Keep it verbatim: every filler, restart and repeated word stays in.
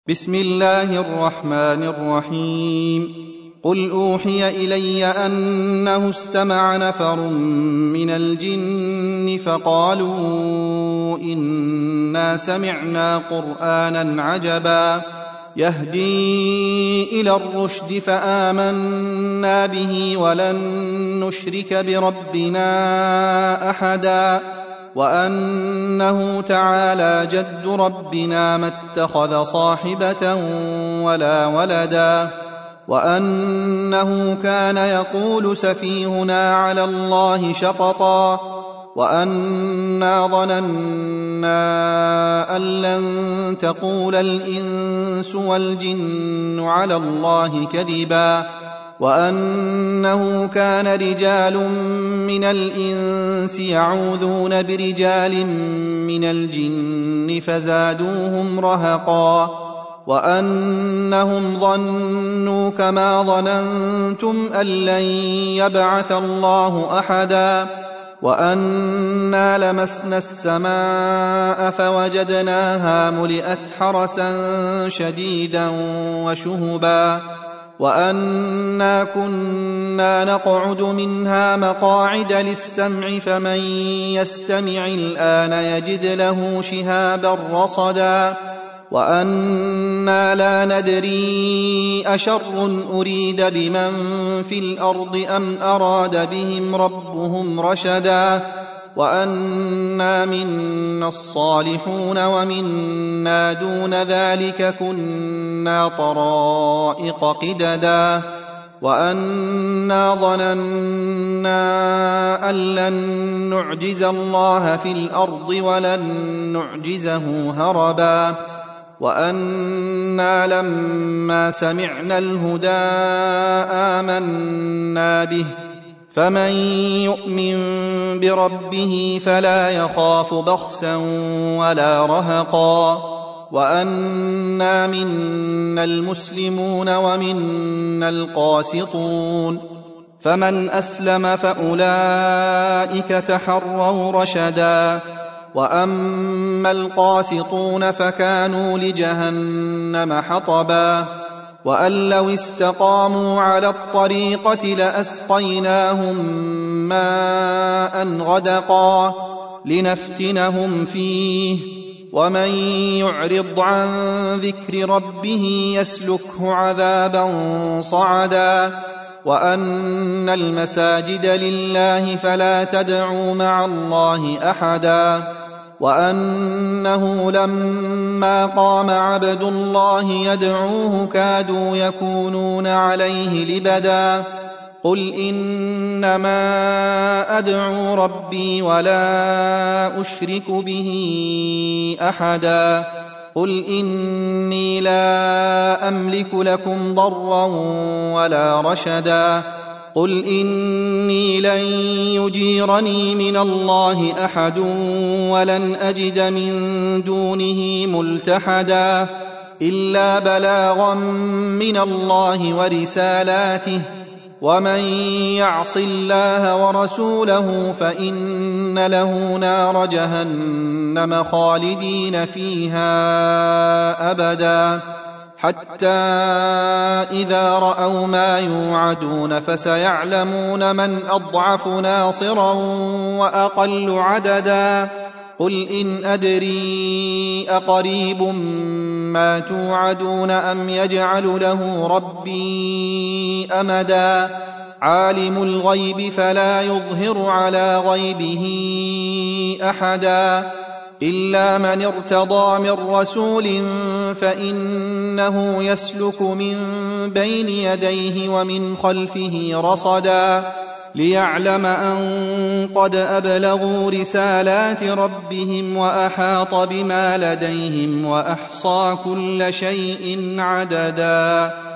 بسم الله الرحمن الرحيم. قل أوحي إلي أنه استمع نفر من الجن فقالوا إنا سمعنا قرآنا عجبا يهدي إلى الرشد فآمنا به ولن نشرك بربنا أحدا وأنه تعالى جد ربنا ما اتخذ صاحبة ولا ولدا وأنه كان يقول سفيهنا على الله شططا وأنا ظننا أن لن تقول الإنس والجن على الله كذبا وأنه كان رجال من الإنس يعوذون برجال من الجن فزادوهم رهقا وأنهم ظنوا كما ظننتم أن لن يبعث الله أحدا وأنا لمسنا السماء فوجدناها ملئت حرسا شديدا وشهبا وأنا كنا نقعد منها مقاعد للسمع فمن يستمع الآن يجد له شهابا رصدا وأنا لا ندري أشر أريد بمن في الأرض أم أراد بهم ربهم رشدا وأنا منا الصالحون ومنا دون ذلك كنا طرائق قددا وأنا ظننا أن لن نعجز الله في الأرض ولن نعجزه هربا وأنا لما سمعنا الهدى آمنا به فمن يؤمن بربه فلا يخاف بخسا ولا رهقا وأنا منا المسلمون ومنا القاسطون فمن أسلم فأولئك تحروا رشدا وأما القاسطون فكانوا لجهنم حطبا وأن لو استقاموا على الطريقة لأسقيناهم ماء غدقا لنفتنهم فيه ومن يعرض عن ذكر ربه يسلكه عذابا صعدا وأن المساجد لله فلا تدعوا مع الله أحدا وأنه لما قام عبد الله يدعوه كادوا يكونون عليه لبدا قل إنما أدعو ربي ولا أشرك به أحدا قل إني لا أملك لكم ضرا ولا رشدا قل إني لن يجيرني من الله أحد ولن أجد من دونه ملتحدا إلا بلاغا من الله ورسالاته ومن يعص الله ورسوله فإن له نار جهنم خالدين فيها أبدا حتى إذا رأوا ما يوعدون فسيعلمون من أضعف ناصرا وأقل عددا قل إن أدري أقريب ما توعدون أم يجعل له ربي أمدا عالم الغيب فلا يظهر على غيبه أحدا إلا من ارتضى من رسول فإنه يسلك من بين يديه ومن خلفه رصدا ليعلم أن قد أبلغوا رسالات ربهم وأحاط بما لديهم وأحصى كل شيء عددا.